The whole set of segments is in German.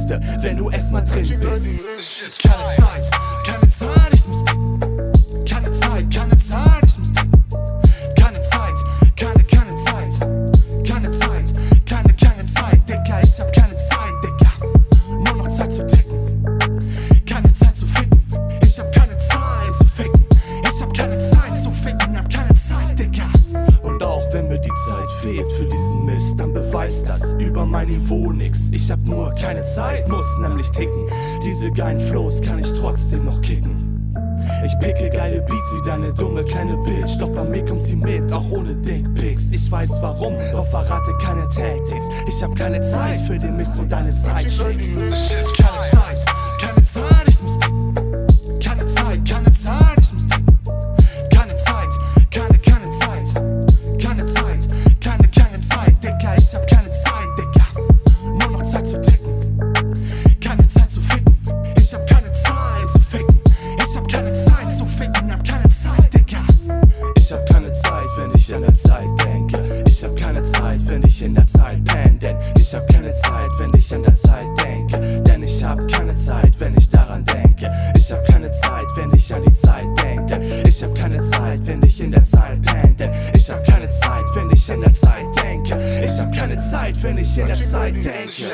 Beste, wenn du erstmal drin bist. Keine Zeit, ich muss ticken. Keine Zeit, ich muss ticken. Keine Zeit, keine Zeit. Keine Zeit, keine Zeit, Digga, ich hab keine Zeit, Digga. Nur noch Zeit zu ticken. Keine Zeit zu ficken. Ich hab keine Zeit zu ficken. Ich hab keine Zeit zu ficken, hab keine Zeit, Digga. Und auch wenn mir die Zeit fehlt für diesen Mist, dann beweist das über mein Niveau nix. Ich hab nur keine Zeit, muss nämlich ticken. Diese geilen Flows kann ich trotzdem noch kicken. Ich picke geile Beats wie deine dumme kleine Bitch. Doch bei mir kommt sie mit, auch ohne Dickpics. Ich weiß warum, doch verrate keine Tactics. Ich hab keine Zeit für den Mist und deine Sidechick. Keine Zeit, ich muss ticken. Keine Zeit, ich muss ticken. Keine Zeit, keine Zeit. Keine Zeit, keine Zeit, Digga, ich hab keine Zeit, Digga. Nur noch Zeit zu ticken. Keine Zeit zu ficken. Ich hab keine Zeit zu ficken. Ich hab keine Zeit zu ficken, hab keine Zeit, Digga. Ich hab keine Zeit, wenn ich an der Zeit denke. Ich hab keine Zeit, wenn ich in der Zeit penn. Denn ich hab keine Zeit, wenn ich an der Zeit denke. Denn ich hab keine Zeit, wenn ich daran denke. Ich hab keine Zeit, wenn ich an die Zeit denke. Ich hab keine Zeit, wenn ich in der Zeit penn. Denn ich hab keine Zeit, wenn ich in der Zeit denke. Ich hab keine Zeit, wenn ich in der Zeit denke.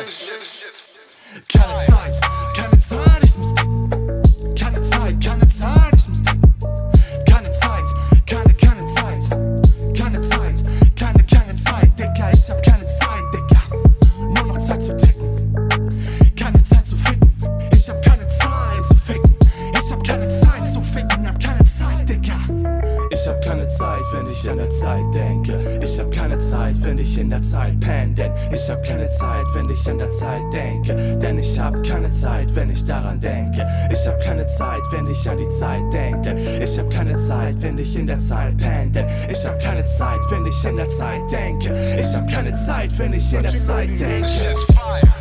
Keine Zeit, ich muss ticken. Keine Zeit, ich muss ticken. Keine Zeit, keine Zeit. Keine Zeit, keine Zeit, Digga, ich hab keine Zeit, Digga. Nur noch Zeit zu ticken. Keine Zeit zu ficken. Ich hab keine Zeit zu ficken. Ich hab keine Zeit zu ficken, hab keine Zeit, Digga. Ich hab keine Zeit, wenn ich an der Zeit denke. Ich hab keine Zeit, wenn ich in der Zeit penn. Denn ich hab keine Zeit, wenn ich an der Zeit denke. Denn ich hab keine Zeit, wenn ich daran denke. Ich hab keine Zeit, wenn ich an die Zeit denke. Ich hab keine Zeit, wenn ich in der Zeit penn. Denn ich hab keine Zeit, wenn ich in der Zeit denke. Ich hab keine Zeit, wenn ich in der Zeit denke.